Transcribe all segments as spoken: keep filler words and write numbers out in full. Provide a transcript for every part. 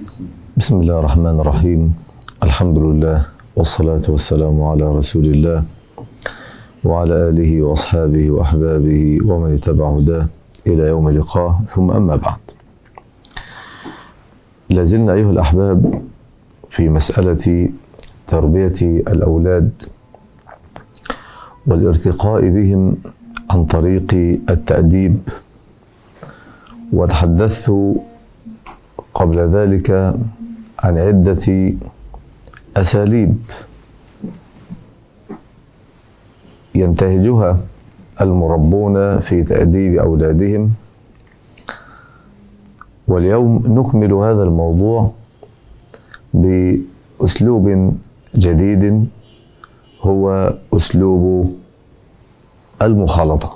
بسم الله الرحمن الرحيم. الحمد لله والصلاة والسلام على رسول الله وعلى آله وأصحابه وأحبابه ومن اتبع هداه إلى يوم لقاه، ثم أما بعد. لازلنا أيها الأحباب في مسألة تربية الأولاد والارتقاء بهم عن طريق التأديب، وتحدثت قبل ذلك عن عدة أساليب ينتهجها المربون في تأديب أولادهم، واليوم نكمل هذا الموضوع بأسلوب جديد هو أسلوب المخالطة.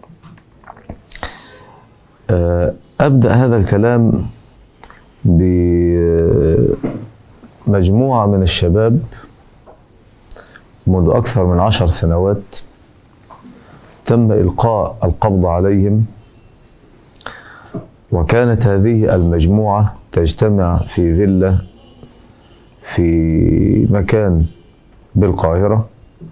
أبدأ هذا الكلام بمجموعة من الشباب منذ أكثر من عشر سنوات تم إلقاء القبض عليهم، وكانت هذه المجموعة تجتمع في فيلا في مكان بالقاهرة،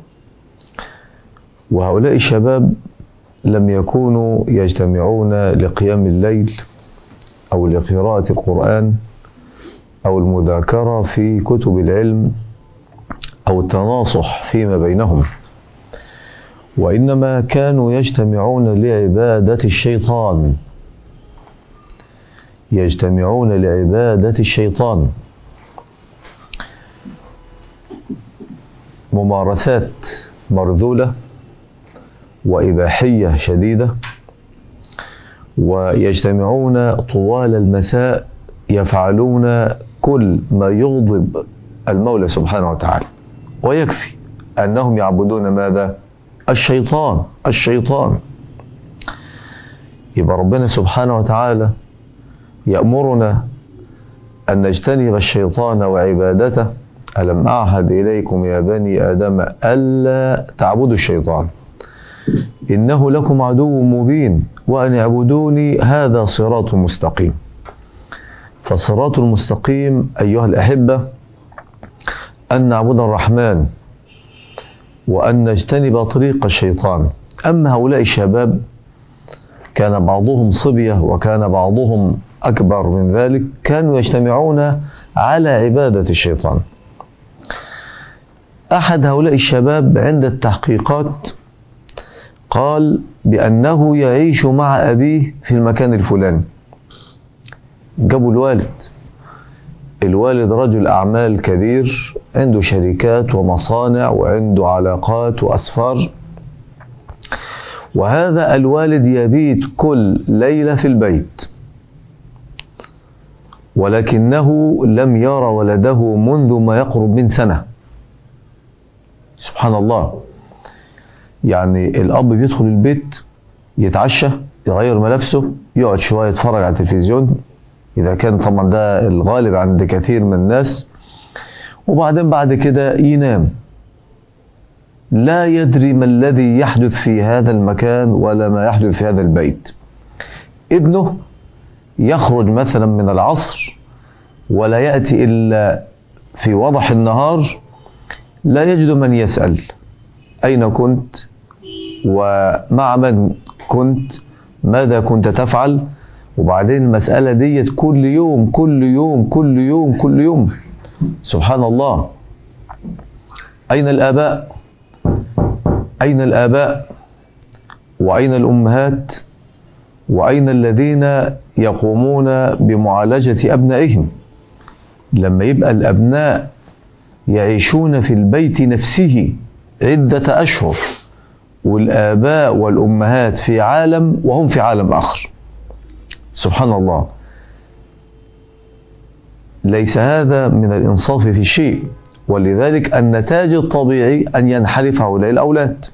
وهؤلاء الشباب لم يكونوا يجتمعون لقيام الليل أو لقراءة القرآن أو المذاكرة في كتب العلم أو التناصح فيما بينهم، وإنما كانوا يجتمعون لعبادة الشيطان يجتمعون لعبادة الشيطان ممارسات مرذولة وإباحية شديدة، ويجتمعون طوال المساء يفعلون كل ما يغضب المولى سبحانه وتعالى، ويكفي أنهم يعبدون ماذا؟ الشيطان الشيطان يبقى ربنا سبحانه وتعالى يأمرنا أن نجتنب الشيطان وعبادته. ألم أعهد إليكم يا بني آدم ألا تعبدوا الشيطان إنه لكم عدو مبين وأن اعبدوني هذا صراط مستقيم. فالصراط المستقيم أيها الأحبة أن نعبد الرحمن وأن نجتنب طريق الشيطان. أما هؤلاء الشباب كان بعضهم صبية وكان بعضهم أكبر من ذلك، كانوا يجتمعون على عبادة الشيطان. أحد هؤلاء الشباب عند التحقيقات قال بأنه يعيش مع أبيه في المكان الفلاني. جابوا الوالد الوالد رجل أعمال كبير، عنده شركات ومصانع وعنده علاقات وأسفار، وهذا الوالد يبيت كل ليلة في البيت، ولكنه لم يرى ولده منذ ما يقرب من سنة. سبحان الله، يعني الأب بيدخل البيت يتعشى يغير ملابسه يقعد شوية يتفرج على التلفزيون، إذا كان طبعا ده الغالب عند كثير من الناس، وبعدين بعد كده ينام، لا يدري ما الذي يحدث في هذا المكان ولا ما يحدث في هذا البيت. ابنه يخرج مثلا من العصر ولا يأتي إلا في وضح النهار، لا يجد من يسأل أين كنت ومع من كنت، ماذا كنت تفعل. وبعدين المسألة دي كل يوم كل يوم كل يوم كل يوم. سبحان الله، أين الآباء؟ أين الآباء وأين الأمهات وأين الذين يقومون بمعالجة أبنائهم؟ لما يبقى الأبناء يعيشون في البيت نفسه عدة أشهر والآباء والأمهات في عالم وهم في عالم آخر. سبحان الله، ليس هذا من الإنصاف في شيء، ولذلك النتاج الطبيعي أن ينحرف هؤلاء الأولاد.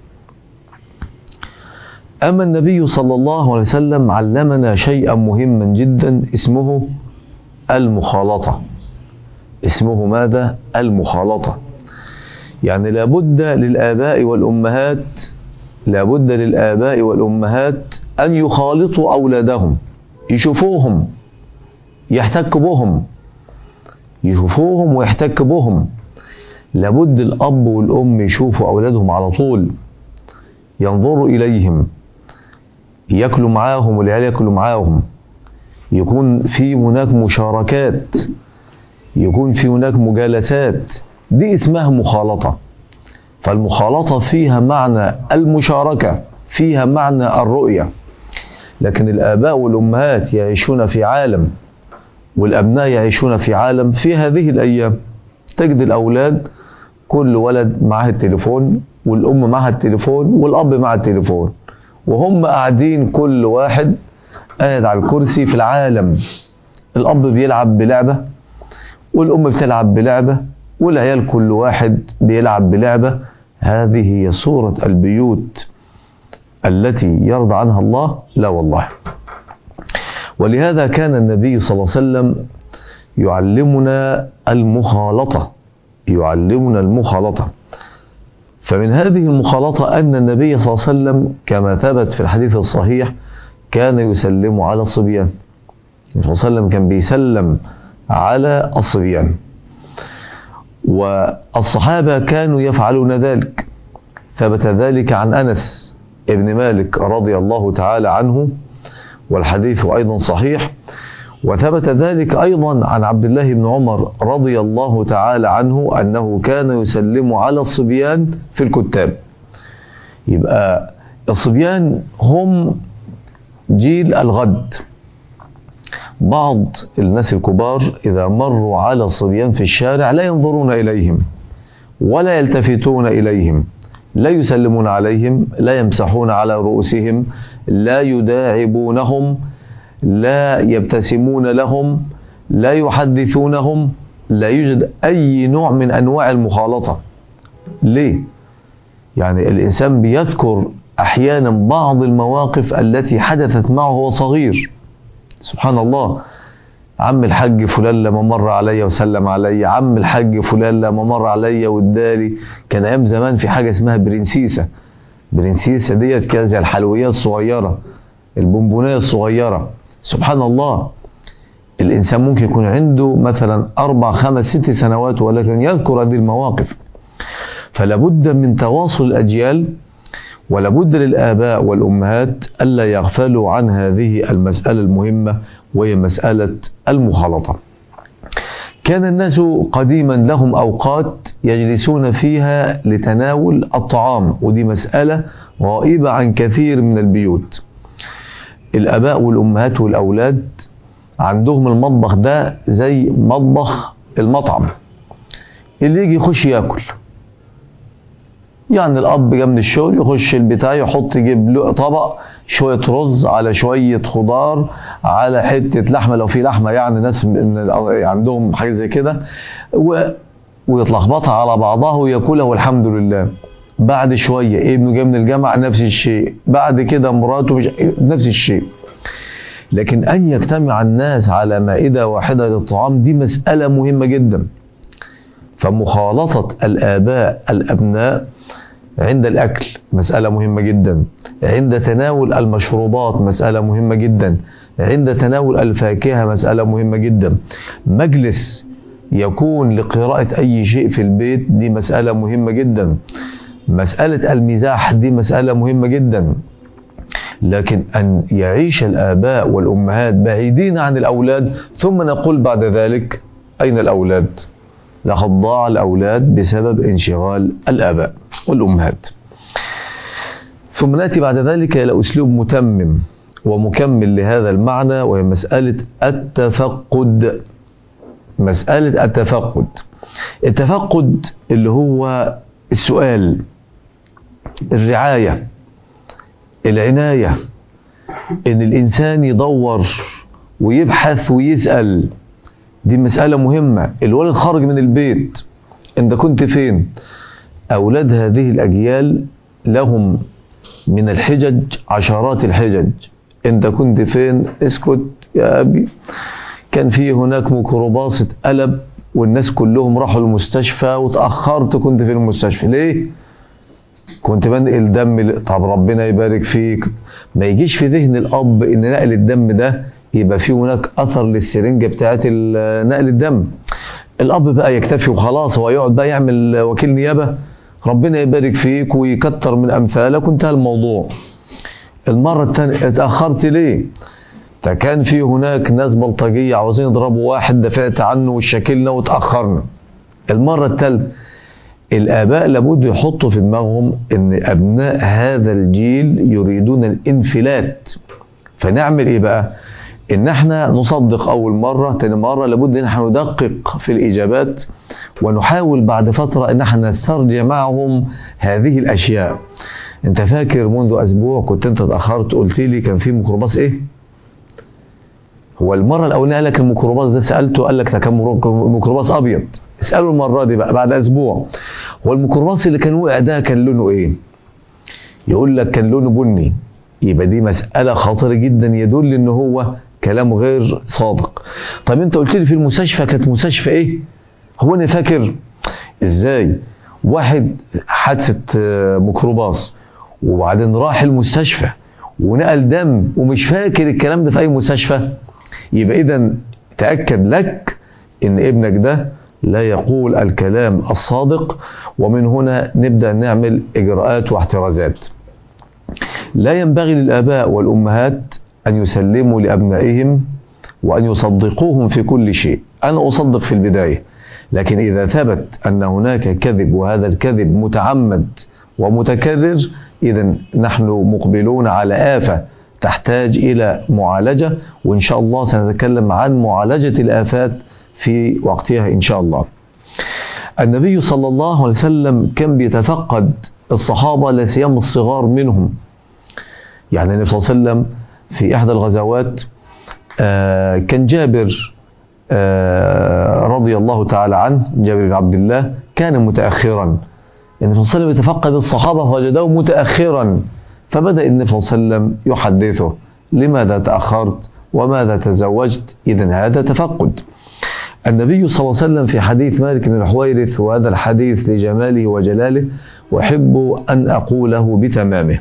أما النبي صلى الله عليه وسلم علمنا شيئا مهما جدا اسمه المخالطة. اسمه ماذا؟ المخالطة. يعني لابد للآباء والأمهات لابد للآباء والأمهات أن يخالطوا أولادهم، يشوفوهم، يحتكوا بهم، يشوفوهم ويحتك بهم. لابد الأب والأم يشوفوا أولادهم على طول، ينظروا إليهم، يأكلوا معاهم والعيال يأكلوا معاهم، يكون في هناك مشاركات، يكون في هناك مجالسات. دي اسمها مخالطة. فالمخالطة فيها معنى المشاركة، فيها معنى الرؤية. لكن الآباء والأمهات يعيشون في عالم والأبناء يعيشون في عالم. في هذه الأيام تجد الأولاد كل ولد معه التليفون، والأم معها التليفون، والأب معه التليفون، وهم قاعدين كل واحد قاعد على الكرسي في العالم. الأب بيلعب بلعبة، والأم بتلعب بلعبة، والعيال كل واحد بيلعب بلعبة. هذه هي صورة البيوت التي يرضى عنها الله؟ لا والله. ولهذا كان النبي صلى الله عليه وسلم يعلمنا المخالطة، يعلمنا المخالطة. فمن هذه المخالطة أن النبي صلى الله عليه وسلم كما ثبت في الحديث الصحيح كان يسلم على الصبيان. النبي صلى الله عليه وسلم كان بيسلم على الصبيان، والصحابة كانوا يفعلون ذلك. ثبت ذلك عن أنس ابن مالك رضي الله تعالى عنه، والحديث أيضا صحيح. وثبت ذلك أيضا عن عبد الله بن عمر رضي الله تعالى عنه أنه كان يسلم على الصبيان في الكتاب. يبقى الصبيان هم جيل الغد. بعض الناس الكبار إذا مروا على الصبيان في الشارع لا ينظرون إليهم ولا يلتفتون إليهم، لا يسلمون عليهم، لا يمسحون على رؤوسهم، لا يداعبونهم، لا يبتسمون لهم، لا يحدثونهم. لا يوجد أي نوع من أنواع المخالطة. ليه؟ يعني الإنسان بيذكر أحيانا بعض المواقف التي حدثت معه وهو صغير. سبحان الله، عم الحاج فلان لما مر عليا وسلم عليا، عم الحاج فلان لما مر عليا وادالي. كان أيام زمان في حاجة اسمها برنسيسة. برنسيسة ديت كانت زي الحلويات الصغيرة، البونبونية الصغيرة. سبحان الله، الإنسان ممكن يكون عنده مثلا أربع خمس ست سنوات ولكن يذكر هذه المواقف. فلابد من تواصل الأجيال، ولابد للآباء والأمهات ألا يغفلوا عن هذه المسألة المهمة، وهي مسألة المخالطة. كان الناس قديما لهم أوقات يجلسون فيها لتناول الطعام، ودي مسألة غائبة عن كثير من البيوت. الآباء والأمهات والأولاد عندهم المطبخ ده زي مطبخ المطعم، اللي يجي يخش ياكل. يعني الأب جاي من الشغل يخش البتاع يحط يجيب له طبق شوية رز على شوية خضار على حتة لحمة لو في لحمة، يعني ناس عندهم حاجة زي كده، ويتلخبطها على بعضها وياكلها والحمد لله. بعد شوية ابنه جاي من الجامعة نفس الشيء، بعد كده مراته مش نفس الشيء. لكن أن يجتمع الناس على مائدة واحدة للطعام دي مسألة مهمة جدا. فمخالطة الآباء الأبناء عند الأكل مسألة مهمة جدا، عند تناول المشروبات مسألة مهمة جدا، عند تناول الفاكهة مسألة مهمة جدا. مجلس يكون لقراءة أي شيء في البيت دي مسألة مهمة جدا. مسألة المزاح دي مسألة مهمة جدا. لكن أن يعيش الآباء والأمهات بعيدين عن الأولاد ثم نقول بعد ذلك أين الأولاد؟ لقد ضاع الأولاد بسبب انشغال الآباء والأمهات. ثم نأتي بعد ذلك إلى أسلوب متمم ومكمل لهذا المعنى، وهي مسألة التفقد. مسألة التفقد التفقد اللي هو السؤال، الرعاية، العناية، إن الإنسان يدور ويبحث ويسأل. دي مسألة مهمة. الولد خرج من البيت، أنت كنت فين؟ أولاد هذه الأجيال لهم من الحجج عشرات الحجج. أنت كنت فين؟ اسكت يا أبي، كان في هناك ميكروباص اتقلب والناس كلهم راحوا المستشفى وتأخرت، كنت في المستشفى ليه؟ كنت بنقل دم. طب ربنا يبارك فيك. ما يجيش في ذهن الأب إن نقل الدم ده يبقى في هناك أثر للسرنجة بتاعت نقل الدم. الاب بقى يكتفي وخلاص، هو يقعد بقى يعمل وكيل نيابه، ربنا يبارك فيك ويكتر من امثالك وانتهى الموضوع. المره الثانيه اتاخرت ليه؟ ده كان في هناك ناس بلطجيه عاوزين يضربوا واحد، دفعت عنه وشكلنا وتاخرنا. المره الثالثه الآباء لابد يحطوا في دماغهم إن أبناء هذا الجيل يريدون الانفلات، فنعمل إيه بقى؟ إن احنا نصدق أول مرة، تاني مرة لابد إن احنا ندقق في الإجابات، ونحاول بعد فترة إن احنا نسترجع معهم هذه الأشياء. أنت فاكر منذ أسبوع كنت أنت اتأخرت قلت لي كان في ميكروباص إيه؟ هو المرة الأولانية قال لك الميكروباص ده، سألته قال لك ده كان ميكروباص أبيض. اسأله المرة دي بقى بعد أسبوع، هو الميكروباص اللي كان وقع ده كان لونه إيه؟ يقول لك كان لونه بني. يبقى دي مسألة خطيرة جدا يدل إن هو كلام غير صادق. طب أنت قلت لي في المستشفى كانت مستشفى إيه؟ هو أنا فاكر إزاي؟ واحد حادثة ميكروباص وبعدين راح المستشفى ونقل دم ومش فاكر الكلام ده في أي مستشفى. يبقى إذا تأكد لك إن ابنك ده لا يقول الكلام الصادق، ومن هنا نبدأ نعمل إجراءات واحترازات. لا ينبغي للآباء والأمهات أن يسلموا لأبنائهم وأن يصدقوهم في كل شيء. أنا أصدق في البداية، لكن إذا ثبت أن هناك كذب وهذا الكذب متعمد ومتكرر، إذن نحن مقبلون على آفة تحتاج إلى معالجة، وإن شاء الله سنتكلم عن معالجة الآفات في وقتها إن شاء الله. النبي صلى الله عليه وسلم كان بيتفقد الصحابة لا سيما الصغار منهم. يعني النبي صلى الله عليه وسلم في إحدى الغزوات آه كان جابر آه رضي الله تعالى عنه، جابر بن عبد الله، كان متأخرا. النبي صلى الله عليه وسلم يتفقد الصحابة فوجدوه متأخرا، فبدأ النبي صلى الله عليه وسلم يحدثه: لماذا تأخرت وماذا تزوجت؟ إذن هذا تفقد. النبي صلى الله عليه وسلم في حديث مالك بن الحويرث، وهذا الحديث لجماله وجلاله وأحب أن أقوله بتمامه،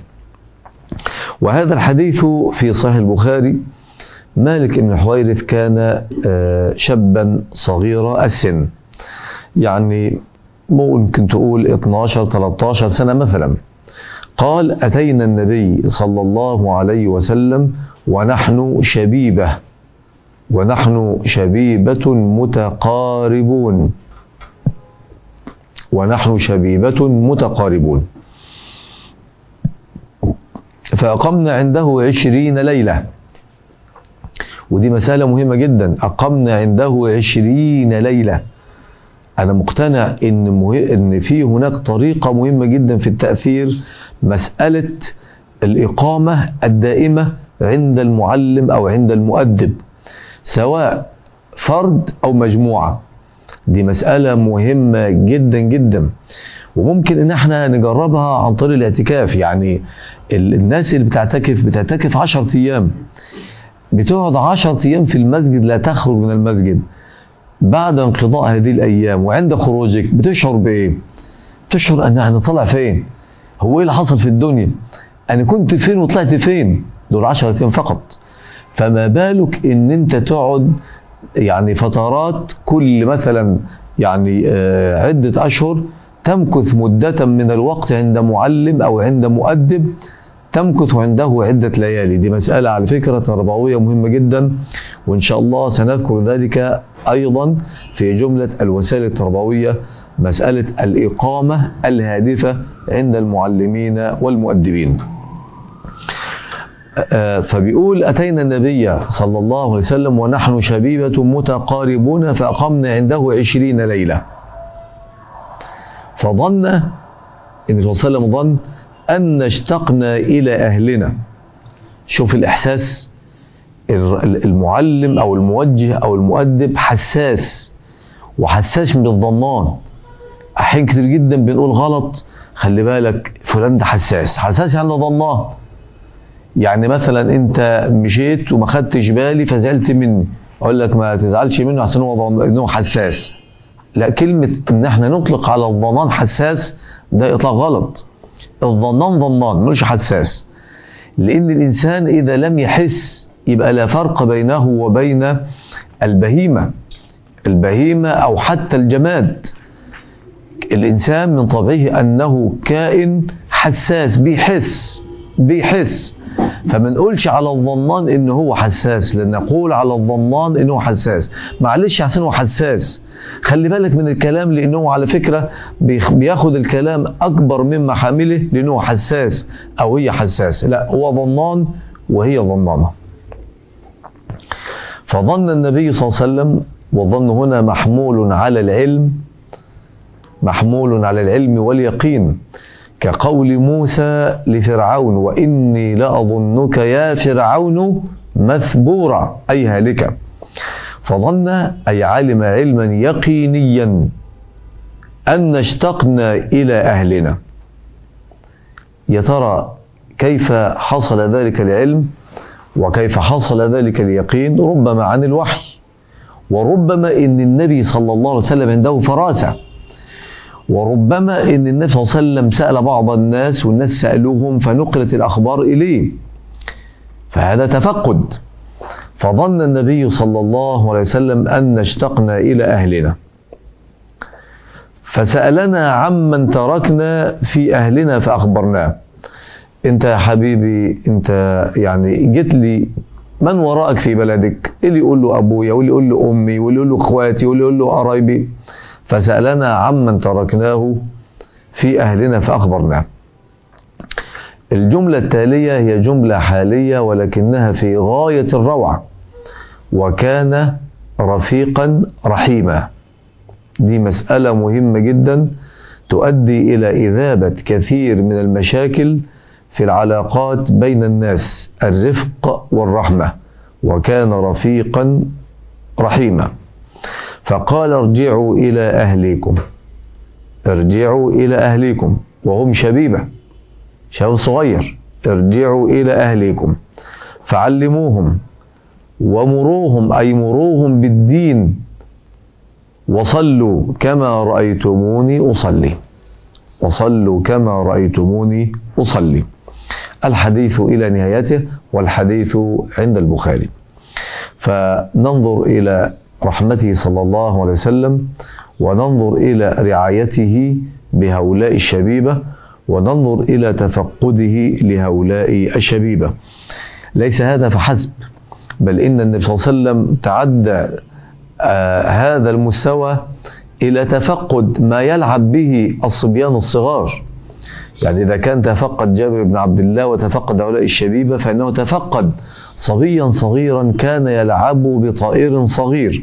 وهذا الحديث في صحيح البخاري. مالك بن الحويرث كان شابا صغير السن، يعني ممكن تقول اثناشر ثلاثة عشر سنة مثلا. قال: أتينا النبي صلى الله عليه وسلم ونحن شبيبة ونحن شبيبة متقاربون ونحن شبيبة متقاربون فأقمنا عنده عشرين ليلة. ودي مسألة مهمة جدا، أقمنا عنده عشرين ليلة. أنا مقتنع إن, مه... إن في هناك طريقة مهمة جدا في التأثير، مسألة الإقامة الدائمة عند المعلم أو عند المؤدب، سواء فرد أو مجموعة. دي مسألة مهمة جدا جدا، وممكن إن احنا نجربها عن طريق الاعتكاف. يعني الناس اللي بتعتكف بتعتكف عشر أيام، بتقعد عشر أيام في المسجد لا تخرج من المسجد. بعد انقضاء هذه الأيام وعند خروجك بتشعر بإيه؟ بتشعر أن أنا طلع فين؟ هو إيه اللي حصل في الدنيا؟ أنا كنت فين وطلعت فين؟ دول عشر أيام فقط، فما بالك إن أنت تقعد يعني فترات كل مثلا يعني آه عدة أشهر، تمكث مدة من الوقت عند معلم أو عند مؤدب، تمكث عنده عدة ليالي. دي مسألة على فكرة تربوية مهمة جدا، وإن شاء الله سنذكر ذلك أيضا في جملة الوسائل التربوية، مسألة الإقامة الهادفة عند المعلمين والمؤدبين. فبيقول: أتينا النبي صلى الله عليه وسلم ونحن شبيبة متقاربون فأقمنا عنده عشرين ليلة. فظن النبي صلى الله عليه وسلم ظن أن اشتقنا إلى أهلنا. شوف الإحساس، المعلم أو الموجه أو المؤدب حساس، وحساس من الظنان. أحيان كتير جدا بنقول غلط، خلي بالك فلان ده حساس. حساس يعني ظنان. يعني مثلا أنت مشيت وما خدتش بالي فزعلت مني، أقول لك ما تزعلش منه عشان هو ظن إنه حساس. لا، كلمة إن احنا نطلق على الظنان حساس ده إطلاق غلط. الظنان ظنان مش حساس، لأن الإنسان إذا لم يحس يبقى لا فرق بينه وبين البهيمة. البهيمة أو حتى الجماد. الإنسان من طبعه أنه كائن حساس، بيحس بيحس فما نقولش على الظنان إنه هو حساس، لأن نقول على الظنان إنه حساس. معلش عشان هو حساس، خلي بالك من الكلام، لأنه على فكرة بياخد الكلام أكبر مما حامله، لأنه حساس أو هي حساس. لا، هو ظنان وهي ظنانة. فظن النبي صلى الله عليه وسلم، والظن هنا محمول على العلم، محمول على العلم واليقين، كقول موسى لفرعون: وإني لأظنك يا فرعون مثبورا، أي هالكا. فظن أي علم علما يقينيا أن اشتقنا إلى أهلنا. يا ترى كيف حصل ذلك العلم وكيف حصل ذلك اليقين؟ ربما عن الوحي، وربما إن النبي صلى الله عليه وسلم عنده فراسة، وربما إن النبي صلى الله عليه وسلم سأل بعض الناس والناس سألوهم فنقلت الأخبار إليه، فهذا تفقد. فظن النبي صلى الله عليه وسلم أن اشتقنا إلى أهلنا، فسألنا عمن تركنا في أهلنا فأخبرناه. أنت يا حبيبي، أنت يعني جيت لي، من وراءك في بلدك؟ اللي يقول له أبويا، واللي يقول له أمي، واللي يقول له أخواتي، واللي يقول له قرايبي. فسألنا عمن تركناه في أهلنا فأخبرناه. الجملة التالية هي جملة حالية ولكنها في غاية الروعة: وكان رفيقا رحيما. دي مسألة مهمة جدا تؤدي إلى إذابة كثير من المشاكل في العلاقات بين الناس، الرفق والرحمة. وكان رفيقا رحيما. فقال: ارجعوا إلى أهليكم، ارجعوا إلى أهليكم، وهم شبيبة، شاب صغير. ارجعوا إلى أهليكم فعلموهم ومروهم، أي مروهم بالدين، وصلوا كما رأيتموني أصلي، وصلوا كما رأيتموني أصلي. الحديث إلى نهايته، والحديث عند البخاري. فننظر إلى رحمته صلى الله عليه وسلم، وننظر إلى رعايته بهؤلاء الشبيبة، وننظر إلى تفقده لهؤلاء الشبيبة. ليس هذا فحسب، بل إن النبي صلى الله عليه وسلم تعدى آه هذا المستوى إلى تفقد ما يلعب به الصبيان الصغار. يعني إذا كان تفقد جابر بن عبد الله وتفقد هؤلاء الشبيبة، فإنه تفقد صبيا صغيرا كان يلعب بطائر صغير.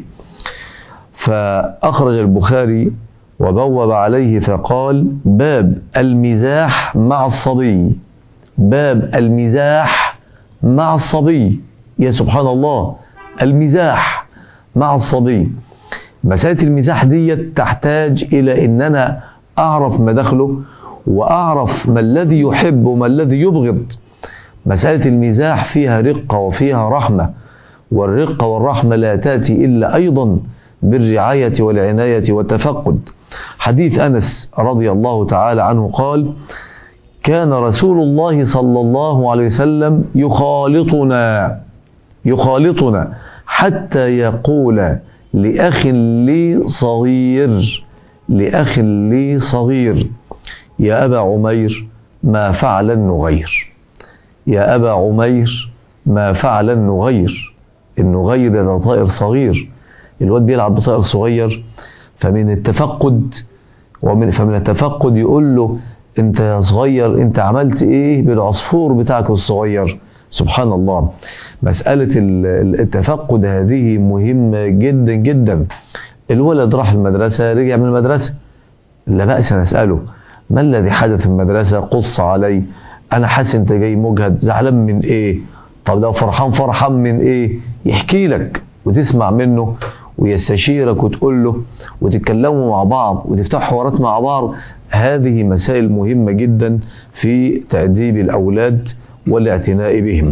فأخرج البخاري وبوب عليه فقال: باب المزاح مع الصبي، باب المزاح مع الصبي. يا سبحان الله، المزاح مع الصبي. مسألة المزاح دي تحتاج إلى إن أنا أعرف مداخله، وأعرف ما الذي يحب وما الذي يبغض. مسألة المزاح فيها رقة وفيها رحمة، والرقة والرحمة لا تأتي إلا أيضا بالرعاية والعناية والتفقد. حديث أنس رضي الله تعالى عنه قال: كان رسول الله صلى الله عليه وسلم يخالطنا يخالطنا حتى يقول لأخ لي صغير لأخ لي صغير يا أبا عمير ما فعل النغير، يا أبا عمير ما فعل النغير. النغير ده طائر صغير، الواد بيلعب بطائر صغير. فمن التفقد ومن فمن التفقد يقول له: انت يا صغير انت عملت ايه بالعصفور بتاعك الصغير؟ سبحان الله. مسألة التفقد هذه مهمة جدا جدا. الولد راح المدرسة، رجع من المدرسة، لا بأس نسأله: ما الذي حدث في المدرسة؟ قص علي، أنا حاسس أنت جاي مجهد، زعلان من إيه؟ طب لو فرحان فرحان من إيه؟ يحكي لك وتسمع منه ويستشيرك وتقول له وتتكلموا مع بعض وتفتحوا حوارات مع بعض. هذه مسائل مهمة جدا في تأديب الأولاد والاعتناء بهم.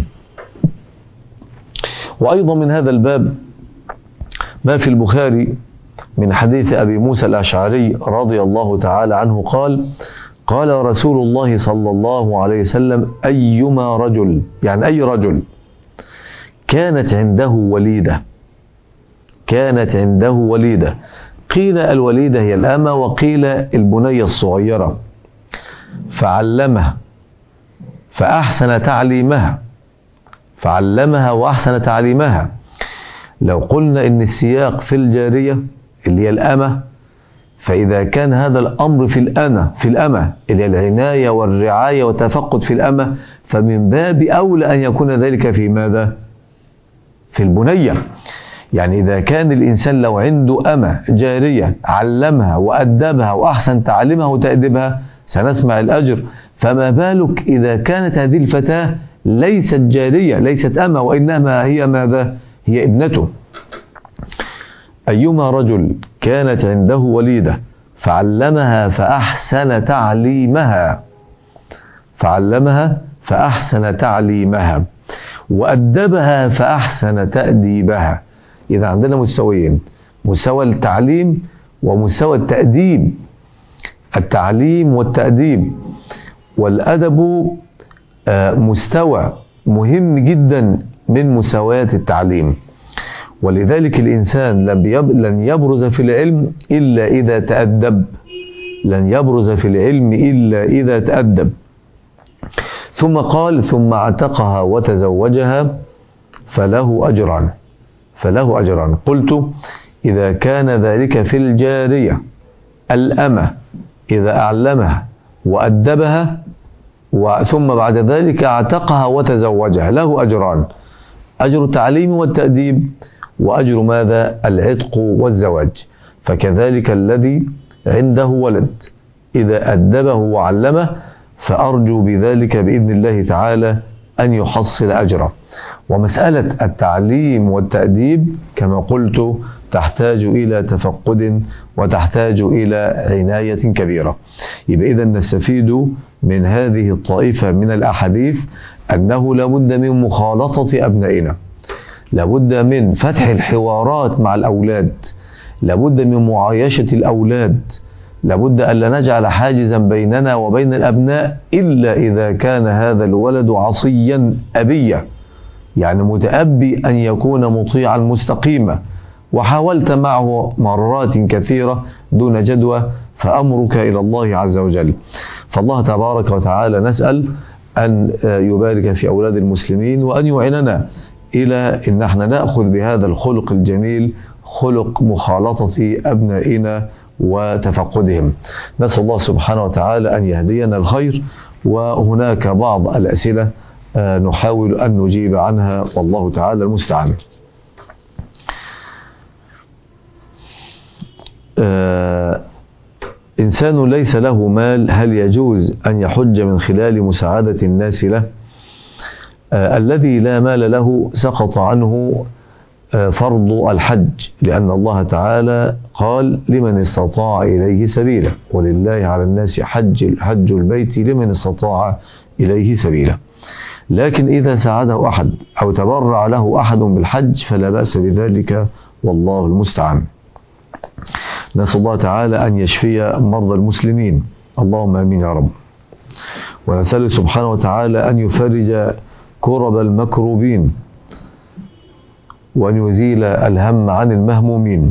وأيضا من هذا الباب ما في البخاري من حديث أبي موسى الأشعري رضي الله تعالى عنه قال: قال رسول الله صلى الله عليه وسلم: أيما رجل، يعني أي رجل، كانت عنده وليدة كانت عنده وليدة. قيل الوليدة هي الأمة، وقيل البنية الصغيرة. فعلمها فأحسن تعليمها فعلمها وأحسن تعليمها. لو قلنا إن السياق في الجارية اللي هي الأمة، فإذا كان هذا الأمر في الأنا في الأمة اللي هي العناية والرعاية والتفقد في الأمة، فمن باب أولى أن يكون ذلك في ماذا؟ في البنية. يعني إذا كان الإنسان لو عنده أمة جارية علمها وأدبها وأحسن تعليمها وتأديبها سنسمع الأجر، فما بالك إذا كانت هذه الفتاة ليست جارية، ليست أمة، وإنما هي ماذا؟ هي ابنته. أيما رجل كانت عنده وليدة فعلمها فأحسن تعليمها فعلمها فأحسن تعليمها وأدبها فأحسن تأديبها. إذا عندنا مستويين، مستوى التعليم ومستوى التأديب. التعليم والتأديب والأدب مستوى مهم جدا من مستويات التعليم، ولذلك الإنسان لن يبرز في العلم إلا إذا تأدب لن يبرز في العلم إلا إذا تأدب. ثم قال: ثم عتقها وتزوجها فله أجران فله أجران. قلت: إذا كان ذلك في الجارية الأمة إذا أعلمها وأدبها ثم بعد ذلك اعتقها وتزوجها له أجران: أجر التعليم والتأديب، وأجر ماذا؟ العتق والزواج. فكذلك الذي عنده ولد إذا أدبه وعلمه فأرجو بذلك بإذن الله تعالى أن يحصل أجره. ومسألة التعليم والتأديب كما قلت تحتاج إلى تفقد وتحتاج إلى عناية كبيرة. يبقى إذن نستفيد من هذه الطائفة من الأحاديث أنه لابد من مخالطة أبنائنا، لابد من فتح الحوارات مع الأولاد، لابد من معايشة الأولاد، لابد أن لا نجعل حاجزا بيننا وبين الأبناء إلا إذا كان هذا الولد عصيا أبيا، يعني متأبي أن يكون مطيعا مستقيما، وحاولت معه مرات كثيرة دون جدوى، فأمرك إلى الله عز وجل. فالله تبارك وتعالى نسأل أن يبارك في أولاد المسلمين، وأن يعيننا إلى أن احنا نأخذ بهذا الخلق الجميل، خلق مخالطة أبنائنا وتفقدهم. نسأل الله سبحانه وتعالى أن يهدينا الخير. وهناك بعض الأسئلة نحاول أن نجيب عنها والله تعالى المستعان. إنسان ليس له مال، هل يجوز أن يحج من خلال مساعدة الناس له؟ الذي لا مال له سقط عنه فرض الحج، لأن الله تعالى قال: لمن استطاع إليه سبيلا، ولله على الناس حج حج البيت لمن استطاع إليه سبيلا. لكن إذا ساعده أحد أو تبرع له أحد بالحج فلا بأس بذلك، والله المستعان. نسأل الله تعالى أن يشفي مرضى المسلمين، اللهم آمين يا رب. ونسأل سبحانه وتعالى أن يفرج كرب المكروبين، وأن يزيل الهم عن المهمومين.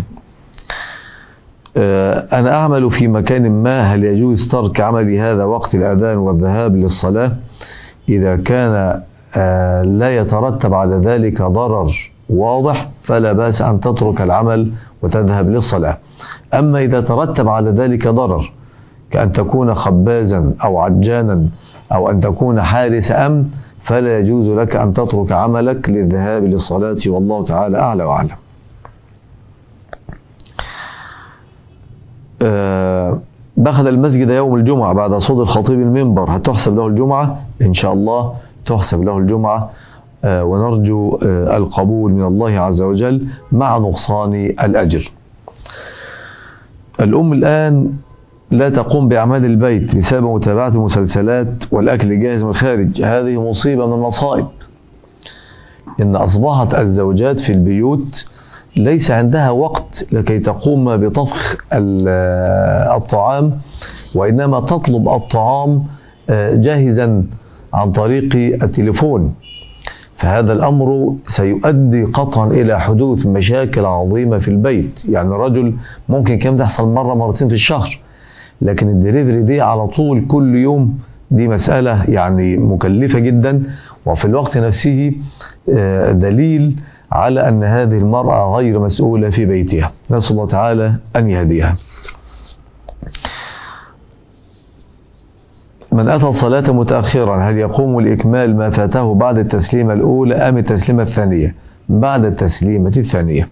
أنا أعمل في مكان ما، هل يجوز ترك عملي هذا وقت الأذان والذهاب للصلاة؟ إذا كان لا يترتب على ذلك ضرر واضح فلا بأس أن تترك العمل وتذهب للصلاة. أما إذا ترتب على ذلك ضرر كأن تكون خبازا أو عجانا أو أن تكون حارس أمن، فلا يجوز لك أن تترك عملك للذهاب للصلاة، والله تعالى أعلى وأعلم. أه دخل المسجد يوم الجمعة بعد صوت الخطيب المنبر، هتحسب له الجمعة؟ إن شاء الله تحسب له الجمعة، أه ونرجو أه القبول من الله عز وجل مع نقصان الأجر. الأم الآن لا تقوم بأعمال البيت بسبب متابعة المسلسلات والأكل جاهز من الخارج، هذه مصيبة من المصائب. إن أصبحت الزوجات في البيوت ليس عندها وقت لكي تقوم بطبخ الطعام، وإنما تطلب الطعام جاهزا عن طريق التليفون. فهذا الأمر سيؤدي قطعا إلى حدوث مشاكل عظيمة في البيت. يعني رجل ممكن كم تحصل مرة مرتين في الشهر، لكن الدليفري دي على طول كل يوم، دي مسألة يعني مكلفة جدا، وفي الوقت نفسه دليل على أن هذه المرأة غير مسؤولة في بيتها. نسأل الله تعالى أن يهديها. من أتى الصلاة متأخرا هل يقوم لإكمال ما فاته بعد التسليمة الأولى أم التسليمة الثانية؟ بعد التسليمة الثانية.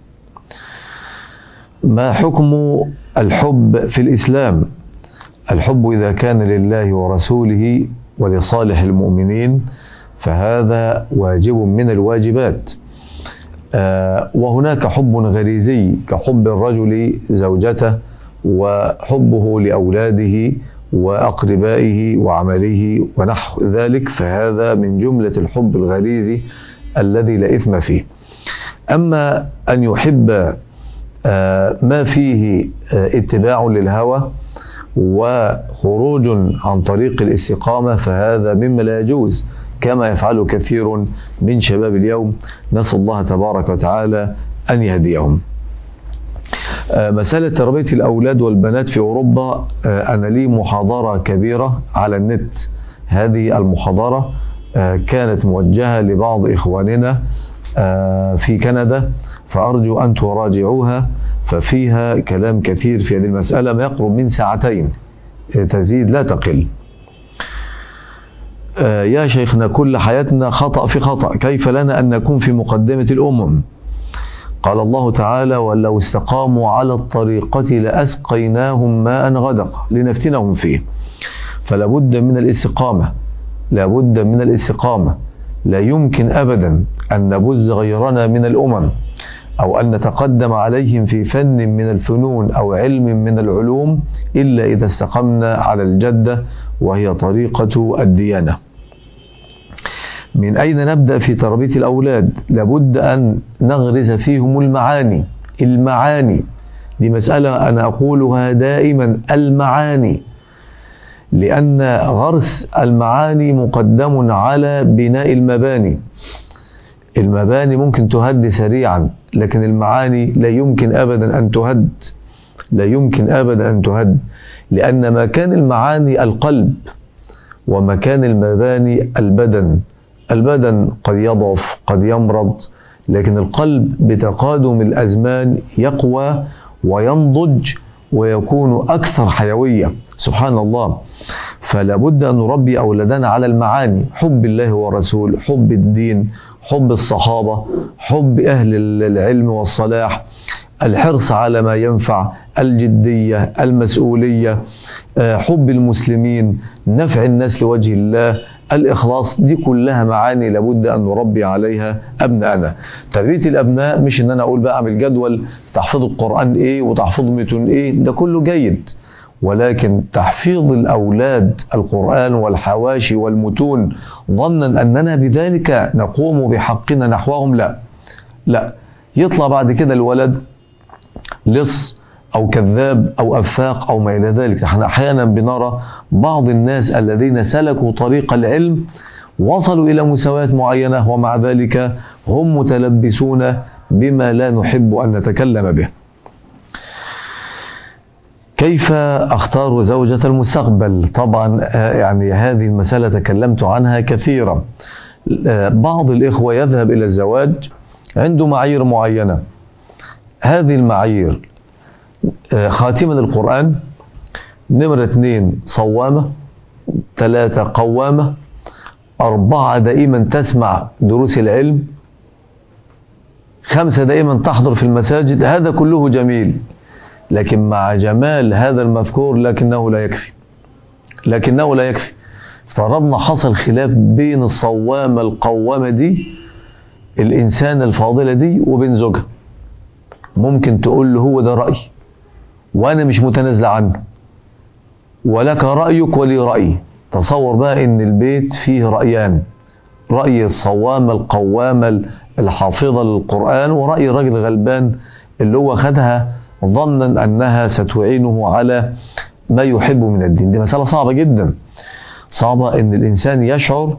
ما حكم الحب في الإسلام؟ الحب إذا كان لله ورسوله ولصالح المؤمنين فهذا واجب من الواجبات، آه وهناك حب غريزي كحب الرجل زوجته وحبه لأولاده وأقربائه وعمله ونحو ذلك، فهذا من جملة الحب الغريزي الذي لا إثم فيه. أما أن يحب آه ما فيه آه اتباع للهوى وخروج عن طريق الاستقامة فهذا مما لا يجوز، كما يفعل كثير من شباب اليوم. نسأل الله تبارك وتعالى أن يهديهم. مسألة تربية الأولاد والبنات في أوروبا، أنا لي محاضرة كبيرة على النت. هذه المحاضرة كانت موجهة لبعض إخواننا في كندا، فأرجو أن تراجعوها، ففيها كلام كثير في هذه المسألة، ما يقرب من ساعتين تزيد لا تقل. يا شيخنا كل حياتنا خطأ في خطأ، كيف لنا أن نكون في مقدمة الأمم؟ قال الله تعالى ولو استقاموا على الطريقة لأسقيناهم ماء غدق لنفتنهم فيه. فلا بد من الاستقامة، لا بد من الاستقامة. لا يمكن أبدا أن نبز غيرنا من الأمم أو أن نتقدم عليهم في فن من الفنون أو علم من العلوم إلا إذا استقمنا على الجدة وهي طريقة الديانة. من أين نبدأ في تربية الأولاد؟ لابد أن نغرس فيهم المعاني. المعاني دي مسألة أنا أقولها دائما، المعاني، لأن غرس المعاني مقدم على بناء المباني. المباني ممكن تهد سريعا، لكن المعاني لا يمكن أبدا أن تهد، لا يمكن أبدا أن تهد، لأن مكان المعاني القلب ومكان المباني البدن. البدن قد يضعف قد يمرض، لكن القلب بتقادم الأزمان يقوى وينضج ويكون أكثر حيوية. سبحان الله. فلا بد أن نربي أولادنا على المعاني، حب الله ورسوله، حب الدين، حب الصحابة، حب أهل العلم والصلاح، الحرص على ما ينفع، الجدية، المسؤولية، حب المسلمين، نفع الناس لوجه الله، الإخلاص. دي كلها معاني لابد أن نربي عليها أبنائنا. تربية الأبناء مش إن أنا أقول بقى أعمل جدول تحفظ القرآن إيه وتحفظ متون إيه، ده كله جيد، ولكن تحفيظ الأولاد القرآن والحواشي والمتون ظنا أننا بذلك نقوم بحقنا نحوهم، لا لا. يطلع بعد كده الولد لص أو كذاب أو أفاق أو ما إلى ذلك. احنا أحيانا بنرى بعض الناس الذين سلكوا طريق العلم وصلوا إلى مستويات معينة ومع ذلك هم متلبسون بما لا نحب أن نتكلم به. كيف أختار زوجة المستقبل؟ طبعا يعني هذه المسألة تكلمت عنها كثيرا. بعض الإخوة يذهب إلى الزواج عنده معايير معينة. هذه المعايير خاتمة القرآن، نمرة اثنين صوامة، ثلاثة قوامة، أربعة دائما تسمع دروس العلم، خمسة دائما تحضر في المساجد. هذا كله جميل، لكن مع جمال هذا المذكور لكنه لا يكفي، لكنه لا يكفي. فربنا حصل خلاف بين الصوامة القوامة دي، الإنسان الفاضلة دي، وبين زوجها. ممكن تقول له هو ده رأي وأنا مش متنازل عنه، ولك رأيك ولي رأيي. تصور بقى إن البيت فيه رأيان، رأي الصوامة القوامة الحافظة للقرآن، ورأي الراجل الغلبان اللي هو خدها ظنا أنها ستعينه على ما يحب من الدين. دي مسألة صعبة جدا، صعبة إن الإنسان يشعر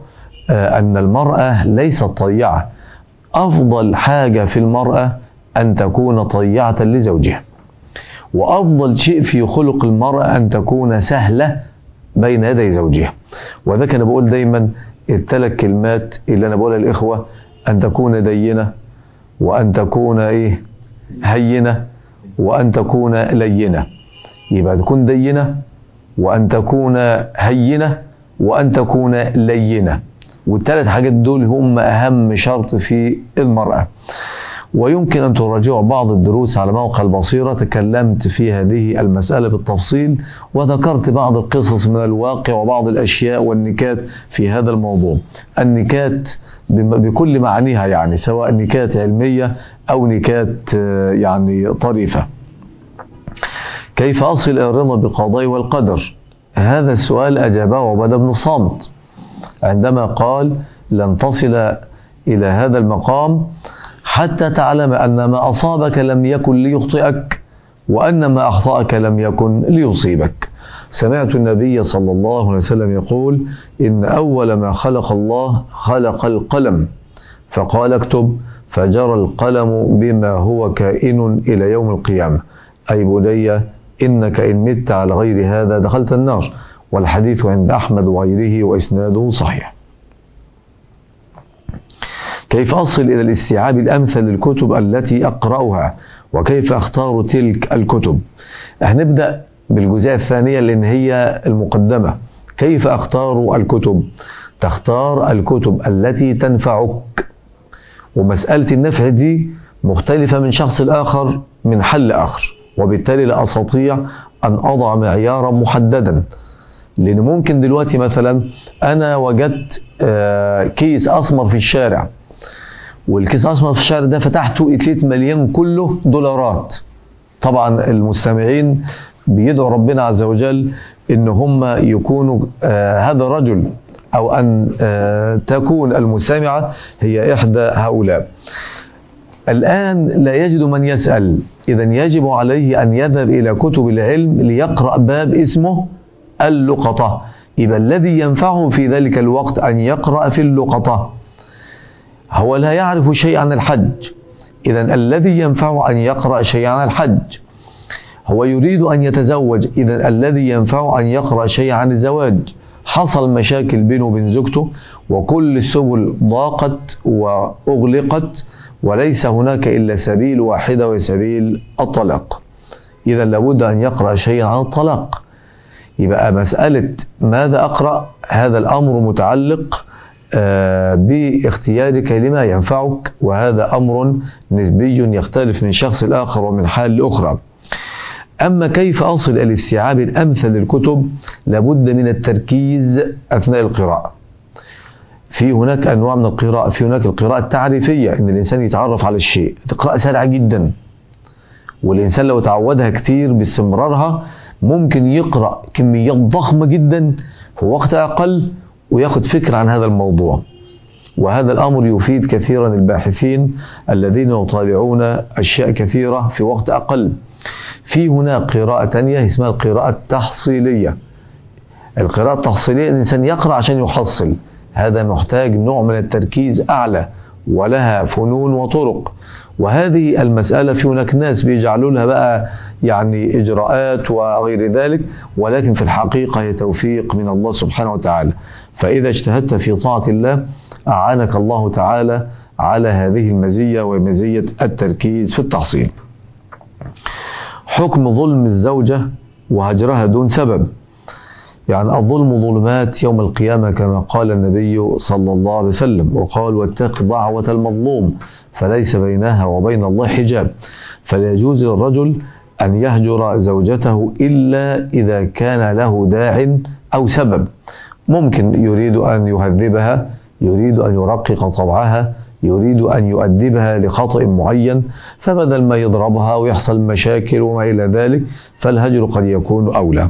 أن المرأة ليست طيعة. أفضل حاجة في المرأة أن تكون طيعة لزوجها، وأفضل شيء في خلق المرأة أن تكون سهلة بين يدي زوجها. وذا كان بقول دايما الثلاث كلمات اللي أنا بقولها للإخوة: أن تكون دينة، وأن تكون إيه هينة، وأن تكون لينة. يبقى تكون دينة، وأن تكون هينة، وأن تكون لينة. والثلاث حاجات دول هم أهم شرط في المرأة. ويمكن أن تراجعوا بعض الدروس على موقع البصيرة، تكلمت في هذه المسألة بالتفصيل، وذكرت بعض القصص من الواقع وبعض الأشياء والنكات في هذا الموضوع. النكات بكل معانيها، يعني سواء نكات علمية أو نكات يعني طريفة. كيف أصل إلى الرضا بالقضاء والقدر؟ هذا السؤال أجابه عبادة بن الصامت عندما قال: لن تصل إلى هذا المقام حتى تعلم أن ما أصابك لم يكن ليخطئك، وأن ما أخطأك لم يكن ليصيبك. سمعت النبي صلى الله عليه وسلم يقول: إن أول ما خلق الله خلق القلم، فقال اكتب، فجرى القلم بما هو كائن إلى يوم القيامة. أي بني إنك إن مت على غير هذا دخلت النار. والحديث عند أحمد وغيره وإسناده صحيح. كيف أصل إلى الاستيعاب الأمثل للكتب التي أقرأها، وكيف أختار تلك الكتب؟ هنبدأ بالجزئية الثانية لأن هي المقدمة. كيف أختار الكتب؟ تختار الكتب التي تنفعك، ومسألة النفع دي مختلفة من شخص الآخر من حل آخر، وبالتالي لا أستطيع أن أضع معيارا محددا. لأن ممكن دلوقتي مثلا أنا وجدت كيس أسمر في الشارع، والكيس أسمر في الشارع ده فتحته اتليت مليان كله دولارات. طبعا المستمعين بيدعوا ربنا عز وجل إن هم يكونوا آه هذا الرجل، أو أن آه تكون المستمعة هي إحدى هؤلاء. الآن لا يجد من يسأل، إذا يجب عليه أن يذهب إلى كتب العلم ليقرأ باب اسمه اللقطة. يبقى الذي ينفعه في ذلك الوقت أن يقرأ في اللقطة. هو لا يعرف شيء عن الحج، إذا الذي ينفعه أن يقرأ شيء عن الحج. هو يريد أن يتزوج، إذا الذي ينفعه أن يقرأ شيء عن الزواج. حصل مشاكل بينه وبين زوجته، وكل السبل ضاقت وأغلقت، وليس هناك إلا سبيل واحدة وهي سبيل الطلاق. إذا لابد أن يقرأ شيئا عن الطلاق. يبقى مسألة ماذا أقرأ، هذا الأمر متعلق باختيارك لما ينفعك، وهذا أمر نسبي يختلف من شخص الآخر ومن حال لأخرى. أما كيف أصل إلى الاستيعاب الأمثل للكتب؟ لابد من التركيز أثناء القراءة. في هناك أنواع من القراءة، في هناك القراءة التعريفية، إن الإنسان يتعرف على الشيء، تقرأ سريعة جدا، والإنسان لو تعودها كتير باستمرارها ممكن يقرأ كميات ضخمة جدا في وقت أقل وياخد فكرة عن هذا الموضوع. وهذا الأمر يفيد كثيرا الباحثين الذين يطالعون أشياء كثيرة في وقت أقل. في هناك قراءة تانية اسمها القراءة التحصيلية. القراءة التحصيلية الإنسان يقرأ عشان يحصل، هذا محتاج نوع من التركيز أعلى، ولها فنون وطرق. وهذه المسألة في هناك ناس بيجعلوا لها بقى يعني إجراءات وغير ذلك، ولكن في الحقيقة هي توفيق من الله سبحانه وتعالى. فإذا اجتهدت في طاعة الله أعانك الله تعالى على هذه المزية، ومزية التركيز في التحصيل. حكم ظلم الزوجة وهجرها دون سبب. يعني الظلم ظلمات يوم القيامة كما قال النبي صلى الله عليه وسلم، وقال: واتق دعوة المظلوم فليس بينها وبين الله حجاب. فلا يجوز للرجل أن يهجر زوجته إلا إذا كان له داع أو سبب. ممكن يريد أن يهذبها، يريد أن يرقق طبعها، يريد أن يؤدبها لخطأ معين، فبدل ما يضربها ويحصل مشاكل وما إلى ذلك فالهجر قد يكون أولى.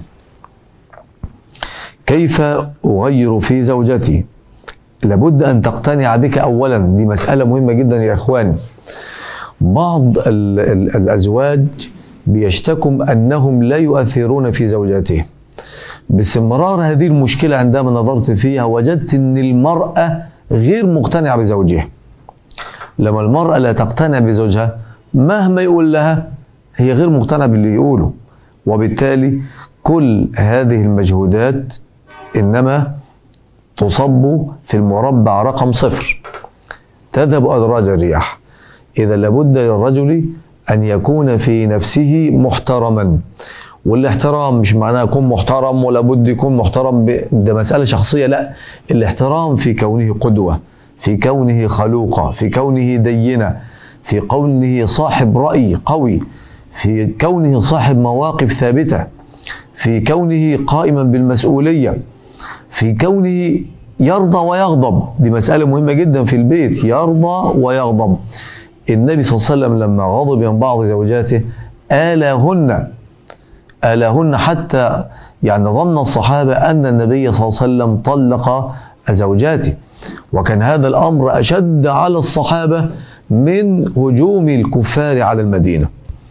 كيف أغير في زوجتي؟ لابد أن تقتنع بك أولا، دي مسألة مهمة جدا يا إخواني. بعض ال ال الأزواج بيشتكوا أنهم لا يؤثرون في زوجاتهم، باستمرار هذه المشكلة عندما نظرت فيها وجدت أن المرأة غير مقتنعة بزوجها. لما المرأة لا تقتنع بزوجها مهما يقول لها هي غير مقتنعة باللي يقوله، وبالتالي كل هذه المجهودات إنما تصب في المربع رقم صفر، تذهب أدراج الرياح. إذا لابد للرجل أن يكون في نفسه محترما، والاحترام مش معناه يكون محترم ولا بد يكون محترم ده مسألة شخصية، لا، الاحترام في كونه قدوة، في كونه خلوقة، في كونه دينة، في كونه صاحب رأي قوي، في كونه صاحب مواقف ثابتة، في كونه قائما بالمسؤولية، في كونه يرضى ويغضب. دي مسألة مهمة جدا في البيت، يرضى ويغضب. النبي صلى الله عليه وسلم لما غضب من بعض زوجاته آلهن آلهن حتى يعني ظن الصحابة أن النبي صلى الله عليه وسلم طلق زوجاته، وكان هذا الأمر أشد على الصحابة من هجوم الكفار على المدينة.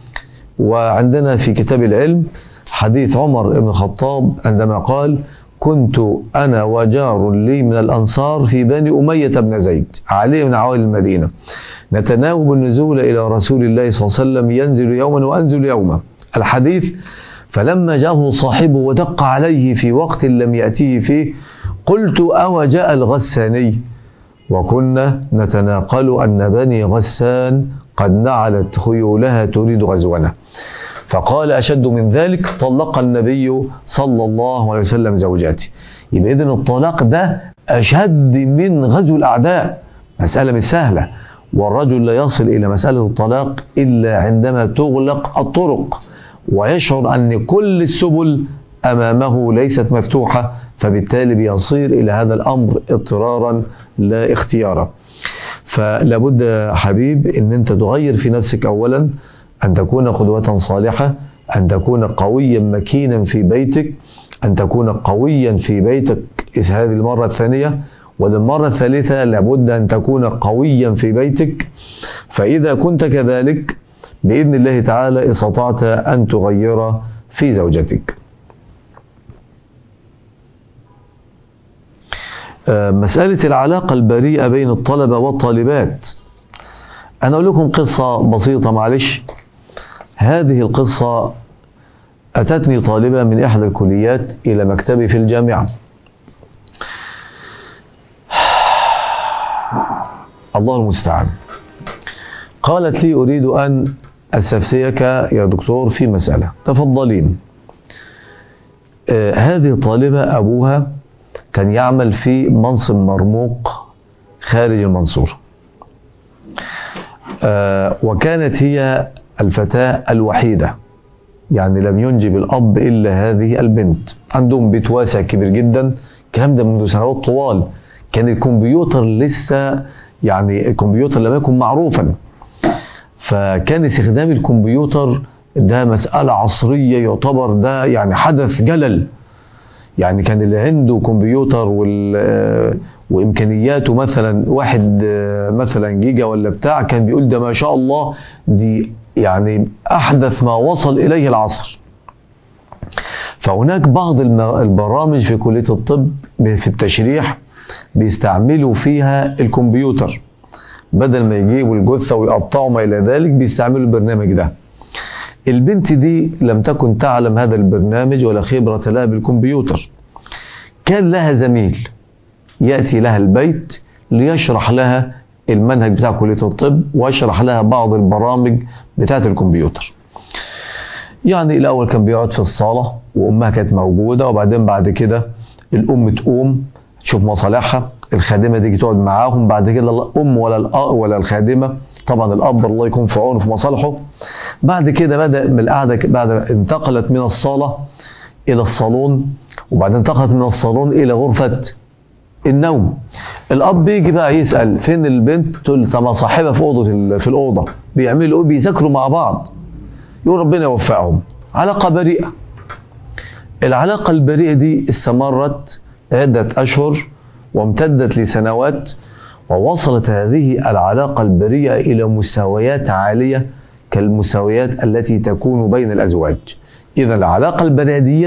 وعندنا في كتاب العلم حديث عمر بن الخطاب عندما قال: كنت أنا وجار لي من الأنصار في بني أمية بن زيد، علي من عوائل المدينة، نتناوب النزول إلى رسول الله صلى الله عليه وسلم، ينزل يوما وأنزل يوما. الحديث: فلما جاءه صاحبه ودق عليه في وقت لم يأتيه فيه، قلت: أو جاء الغساني؟ وكنا نتناقل أن بني غسان قد نعلت خيولها تريد غزونا. فقال: أشد من ذلك، طلق النبي صلى الله عليه وسلم زوجاتي. يبقى إذن الطلاق ده أشد من غزو الأعداء، مسألة مش سهلة. والرجل لا يصل إلى مسألة الطلاق إلا عندما تغلق الطرق ويشعر أن كل السبل أمامه ليست مفتوحة، فبالتالي بيصير إلى هذا الأمر اضطرارا لا اختيارا. فلابد حبيب أن أنت تغير في نفسك أولا، أن تكون قدوة صالحة، أن تكون قويا مكينا في بيتك، أن تكون قويا في بيتك هذه المرة الثانية. وللمرة الثالثة لابد أن تكون قويا في بيتك. فإذا كنت كذلك بإذن الله تعالى استطعت أن تغير في زوجتك. مسألة العلاقة البريئة بين الطلبة والطالبات، أنا أقول لكم قصة بسيطة معلش. هذه القصة: أتتني طالبة من إحدى الكليات إلى مكتبي في الجامعة، الله المستعان، قالت لي: أريد أن أستفسرك يا دكتور في مسألة. تفضلين. آه هذه الطالبة أبوها كان يعمل في منصب مرموق خارج المنصورة، آه وكانت هي الفتاة الوحيدة، يعني لم ينجب الأب إلا هذه البنت. عندهم بيت واسع كبير جدا، الكلام ده منذ سنوات طوال. كان الكمبيوتر لسه يعني الكمبيوتر لم يكن معروفا، فكان استخدام الكمبيوتر ده مسألة عصرية، يعتبر ده يعني حدث جلل. يعني كان اللي عنده كمبيوتر وإمكانياته مثلا واحد مثلا جيجا ولا بتاع، كان بيقول ده ما شاء الله، دي يعني أحدث ما وصل إليه العصر. فهناك بعض البرامج في كلية الطب في التشريح بيستعملوا فيها الكمبيوتر، بدل ما يجيبوا الجثة ويقطعوا ما إلى ذلك بيستعملوا البرنامج ده. البنت دي لم تكن تعلم هذا البرنامج ولا خبرة لها بالكمبيوتر. كان لها زميل يأتي لها البيت ليشرح لها المنهج بتاع كلية الطب ويشرح لها بعض البرامج بتاعة الكمبيوتر. يعني الأول كان بيقعد في الصالة وأمها كانت موجودة، وبعدين بعد كده الأم تقوم تشوف مصالحها، الخادمة دي تقعد معاهم، بعد كده الأم ولا الأ ولا الخادمة، طبعا الأب الله يكون في عونه في مصالحه. بعد كده بدأ من القعدة، بعد انتقلت من الصالة إلى الصالون، وبعدين انتقلت من الصالون إلى غرفة النوم. الأب بيجي بقى يسأل فين البنت، تقول طب صاحبها في أوضة في الأوضة، بيعملوا إيه؟ بيذاكروا مع بعض. يقول ربنا يوفقهم. علاقة بريئة. العلاقة البريئة دي استمرت عدة أشهر وامتدت لسنوات، ووصلت هذه العلاقة البريئة إلى مستويات عالية كالمستويات التي تكون بين الأزواج. إذا العلاقة البريئة ديت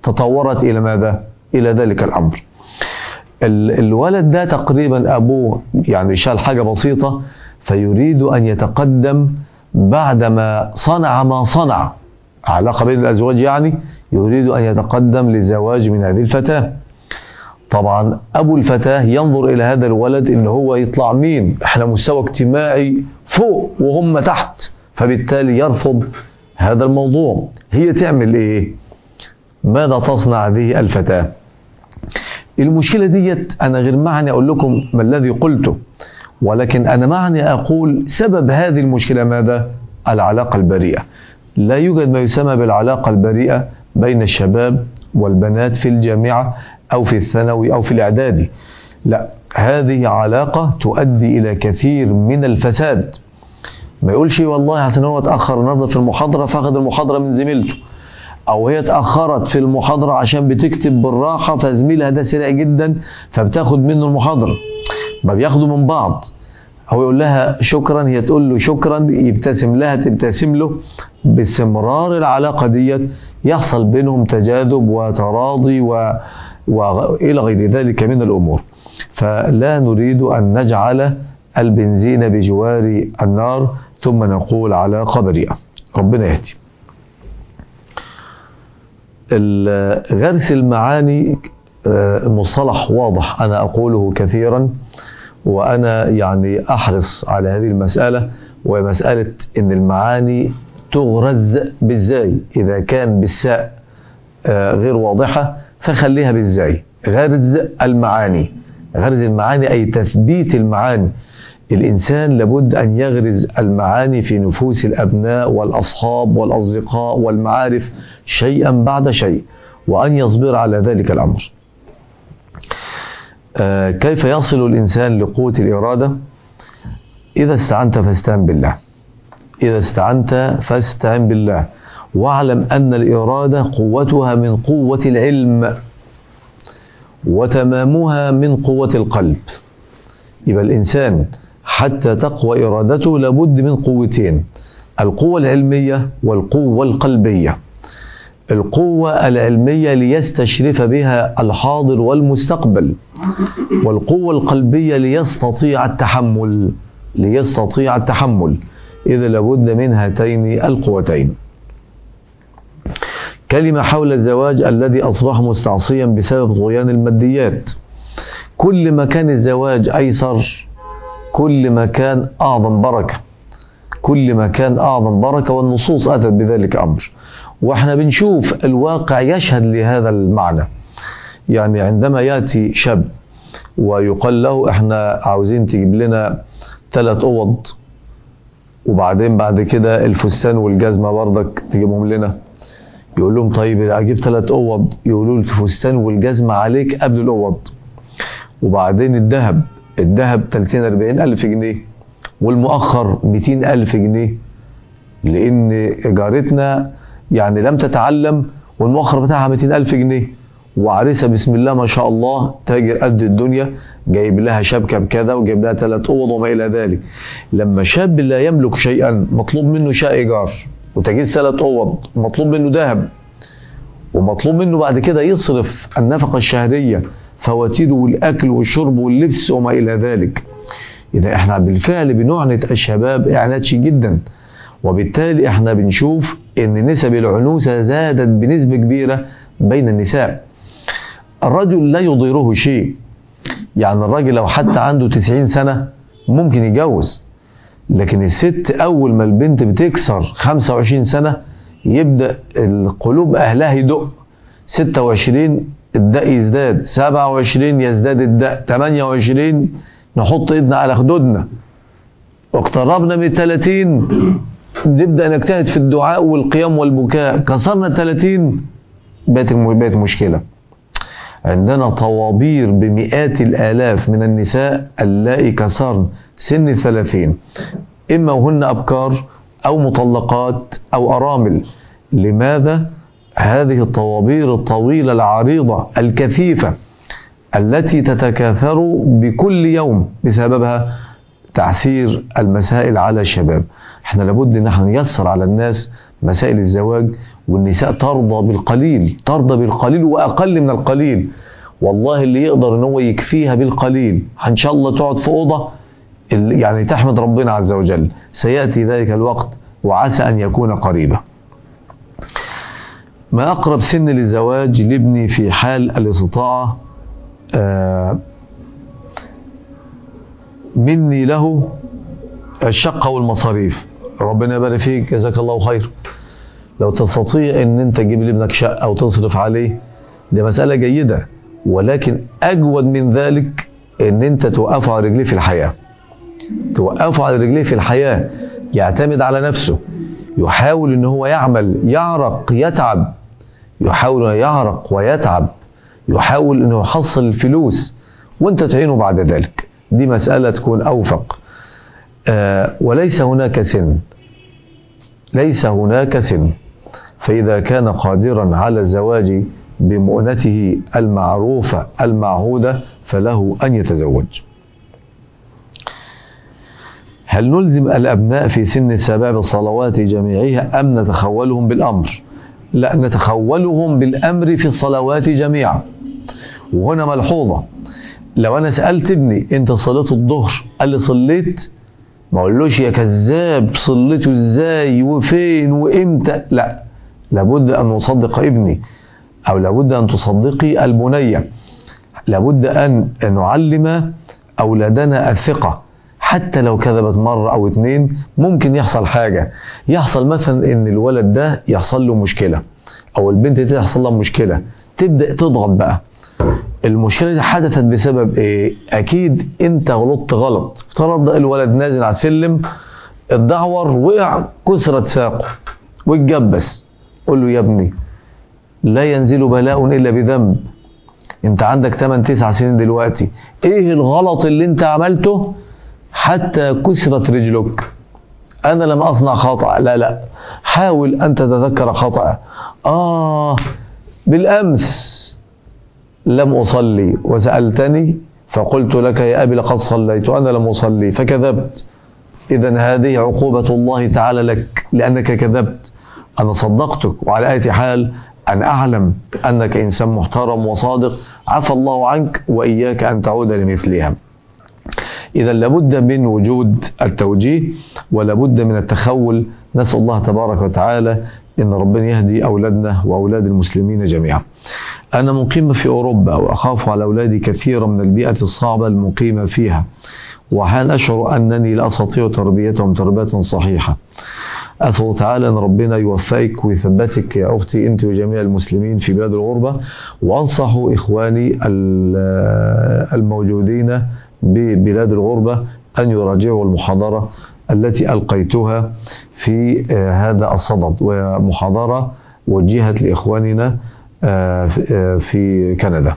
تطورت إلى ماذا؟ إلى ذلك الأمر. الولد ده تقريبا أبوه يعني شال حاجة بسيطة فيريد أن يتقدم بعدما صنع ما صنع، علاقة بين الأزواج يعني، يريد أن يتقدم للزواج من هذه الفتاة. طبعا أبو الفتاة ينظر إلى هذا الولد إن هو يطلع مين، إحنا مستوى اجتماعي فوق وهم تحت، فبالتالي يرفض هذا الموضوع. هي تعمل إيه؟ ماذا تصنع هذه الفتاة؟ المشكلة ديت أنا غير معني أقول لكم ما الذي قلته، ولكن أنا معني أقول سبب هذه المشكلة ماذا؟ العلاقة البريئة. لا يوجد ما يسمى بالعلاقة البريئة بين الشباب والبنات في الجامعة أو في الثانوي أو في الإعدادي، لا، هذه علاقة تؤدي إلى كثير من الفساد. ما يقولش والله عشان هو اتأخر النهارده في المحاضرة فاخد المحاضرة من زميلته، أو هي اتأخرت في المحاضرة عشان بتكتب بالراحة فزميلها ده سريع جدا فبتاخد منه المحاضرة. ما بياخدوا من بعض، هو يقول لها شكرا هي تقول له شكرا، يبتسم لها تبتسم له، باستمرار العلاقة ديت يحصل بينهم تجاذب وتراضي و... وإلى غير ذلك من الأمور. فلا نريد أن نجعل البنزين بجوار النار ثم نقول علاقة بريئة. ربنا يهدي. غرس المعاني مصطلح واضح أنا أقوله كثيرا، وأنا يعني أحرص على هذه المسألة، ومسألة إن المعاني تغرز بالزاي. إذا كان بالساء غير واضحة فخليها بالزاي. غرز المعاني، غرز المعاني أي تثبيت المعاني. الإنسان لابد أن يغرز المعاني في نفوس الأبناء والأصحاب والأصدقاء والمعارف شيئا بعد شيء، وأن يصبر على ذلك الأمر. آه كيف يصل الإنسان لقوة الإرادة؟ إذا استعنت فاستعن بالله. إذا استعنت فاستعن بالله، واعلم أن الإرادة قوتها من قوة العلم وتمامها من قوة القلب. يبقى الإنسان حتى تقوى إرادته لابد من قوتين: القوة العلمية والقوة القلبية. القوة العلمية ليستشرف بها الحاضر والمستقبل، والقوة القلبية ليستطيع التحمل ليستطيع التحمل إذا لابد من هاتين القوتين. كلمة حول الزواج الذي أصبح مستعصيا بسبب طغيان الماديات. كل ما كان الزواج أيسر كل ما كان أعظم بركة، كل ما كان أعظم بركة، والنصوص أتت بذلك أمر، وإحنا بنشوف الواقع يشهد لهذا المعنى. يعني عندما يأتي شاب ويقال له إحنا عاوزين تجيب لنا ثلاث أوض، وبعدين بعد كده الفستان والجزمة برضك تجيبهم لنا، يقول لهم طيب أجيب ثلاث أوض، يقولوا له الفستان والجزمة عليك قبل الأوض، وبعدين الذهب الذهب ثلاثين أربعين ألف جنيه، والمؤخر مئتين ألف جنيه، لأن جارتنا يعني لم تتعلم والمؤخر بتاعها مئتين ألف جنيه، وعريسة بسم الله ما شاء الله تاجر قد الدنيا جايب لها شبكة بكذا وجايب لها ثلاث أوض وما إلى ذلك. لما شاب لا يملك شيئا مطلوب منه شقة إيجار وتجهيز ثلاث أوض، مطلوب منه ذهب، ومطلوب منه بعد كده يصرف النفقة الشهرية، فواتيره والأكل والشرب واللبس وما إلى ذلك. إذا إحنا بالفعل بنعنت الشباب إعنات شيء جدا، وبالتالي إحنا بنشوف إن نسب العنوسة زادت بنسبة كبيرة بين النساء. الرجل لا يضيره شيء، يعني الراجل لو حتى عنده تسعين سنة ممكن يتجوز، لكن الست أول ما البنت بتكسر خمسة وعشرين سنة يبدأ القلوب أهلها يدق. ستة وعشرين الدق يزداد، سبعة وعشرين يزداد الدق، ثمانية وعشرين نحط ايدنا على خدودنا، واقتربنا من ثلاثين نبدأ نجتهد في الدعاء والقيام والبكاء، كسرنا ثلاثين بقت بقت مشكلة. عندنا طوابير بمئات الآلاف من النساء اللائي كسرن سن الثلاثين، إما وهن أبكار أو مطلقات أو أرامل. لماذا؟ هذه الطوابير الطويلة العريضة الكثيفة التي تتكاثر بكل يوم بسببها تعسير المسائل على الشباب. احنا لابد ان احنا نيسر على الناس مسائل الزواج، والنساء ترضى بالقليل، ترضى بالقليل وأقل من القليل. والله اللي يقدر ان هو يكفيها بالقليل ان شاء الله تقعد في اوضه يعني تحمد ربنا عز وجل. سياتي ذلك الوقت وعسى ان يكون قريبا. ما اقرب سن للزواج لابني في حال الاستطاعه آه مني له الشقه والمصاريف. ربنا يبارك فيك، جزاك الله خير. لو تستطيع ان انت تجيب لابنك شقه وتصرف عليه دي مساله جيده، ولكن أجود من ذلك إن أنت توقفه على رجليه في الحياة. توقفه على رجليه في الحياة، يعتمد على نفسه، يحاول إن هو يعمل، يعرق، يتعب، يحاول أن يعرق ويتعب، يحاول إنه يحصل الفلوس وأنت تعينه بعد ذلك. دي مسألة تكون أوفق. آه وليس هناك سن، ليس هناك سن. فإذا كان قادرا على الزواج بمؤنته المعروفة المعهودة فله أن يتزوج. هل نلزم الأبناء في سن السبع بالصلوات جميعها أم نتخولهم بالأمر؟ لا، نتخولهم بالأمر في الصلوات جميعا. وهنا ملحوظة، لو أنا سألت ابني أنت صليت الظهر قال لي صليت، ما أقولوش يا كذاب صليته إزاي وفين وإمتى، لا، لابد أن نصدق ابني، أو لابد أن تصدقي البنية. لابد أن نعلم أولادنا الثقة، حتى لو كذبت مرة أو اتنين ممكن يحصل حاجة. يحصل مثلا إن الولد ده يحصل له مشكلة، أو البنت دي يحصل لها مشكلة، تبدأ تضغط بقى. المشكلة دي حدثت بسبب إيه؟ أكيد أنت غلطت غلط. افترض الولد نازل على السلم، الدعور وقع، كسرت ساقه واتجبس، قول له يا ابني لا ينزل بلاء إلا بذنب. انت عندك ثمانية تسعة سنين دلوقتي، ايه الغلط اللي انت عملته حتى كسرت رجلك؟ انا لم اصنع خطأ، لا لا، حاول ان تتذكر خطأ. اه بالامس لم اصلي وسألتني فقلت لك يا ابي لقد صليت وانا لم اصلي فكذبت، اذا هذه عقوبة الله تعالى لك لانك كذبت. انا صدقتك، وعلى اي حال أن أعلم أنك إنسان محترم وصادق، عفى الله عنك وإياك أن تعود لمثلها. إذا لابد من وجود التوجيه ولابد من التخول. نسأل الله تبارك وتعالى إن ربنا يهدي أولادنا وأولاد المسلمين جميعا. أنا مقيم في أوروبا وأخاف على أولادي كثيرا من البيئة الصعبة المقيمة فيها، وحال أشعر أنني لا أستطيع تربيتهم تربية صحيحة. أسأل الله تعالى أن ربنا يوفقك ويثبتك يا أختي أنت وجميع المسلمين في بلاد الغربة. وأنصح إخواني الموجودين ببلاد الغربة أن يراجعوا المحاضرة التي ألقيتها في هذا الصدد، ومحاضرة وجهت لإخواننا في كندا.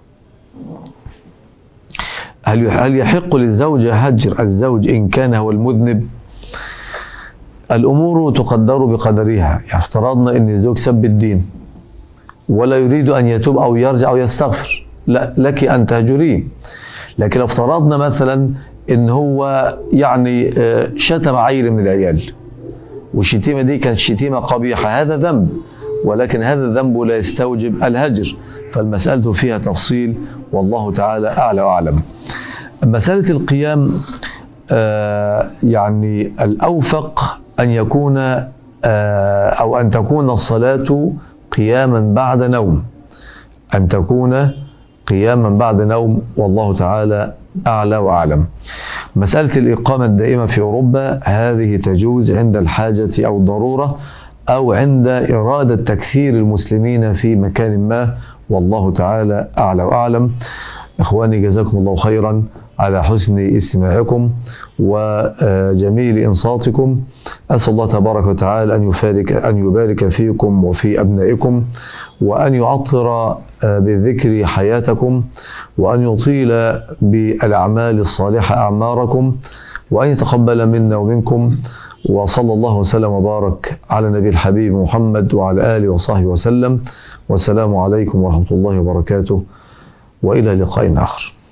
هل يحق للزوجة هجر الزوج إن كان هو المذنب؟ الأمور تقدر بقدرها. يعني افترضنا أن الزوج سب الدين ولا يريد أن يتوب أو يرجع أو يستغفر، لا، لك أن تهجريه. لكن افترضنا مثلا أن هو يعني شتم عيل من العيال، والشتيمة دي كانت شتيمة قبيحة، هذا ذنب، ولكن هذا الذنب لا يستوجب الهجر. فالمسألة فيها تفصيل والله تعالى أعلى وأعلم. مسألة القيام آه يعني الأوفق أن يكون آه أو أن تكون الصلاة قياما بعد نوم، أن تكون قياما بعد نوم، والله تعالى أعلى وأعلم. مسألة الإقامة الدائمة في أوروبا هذه تجوز عند الحاجة أو الضرورة، أو عند إرادة تكثير المسلمين في مكان ما، والله تعالى أعلى وأعلم. إخواني جزاكم الله خيرا على حسن استماعكم وجميل إنصاتكم. أسأل الله تبارك وتعالى أن يبارك أن يبارك فيكم وفي أبنائكم، وأن يعطر بالذكر حياتكم، وأن يطيل بالأعمال الصالحة أعماركم، وأن يتقبل منا ومنكم. وصلى الله وسلم وبارك على نبي الحبيب محمد وعلى آله وصحبه وسلم. والسلام عليكم ورحمة الله وبركاته، وإلى لقاء آخر.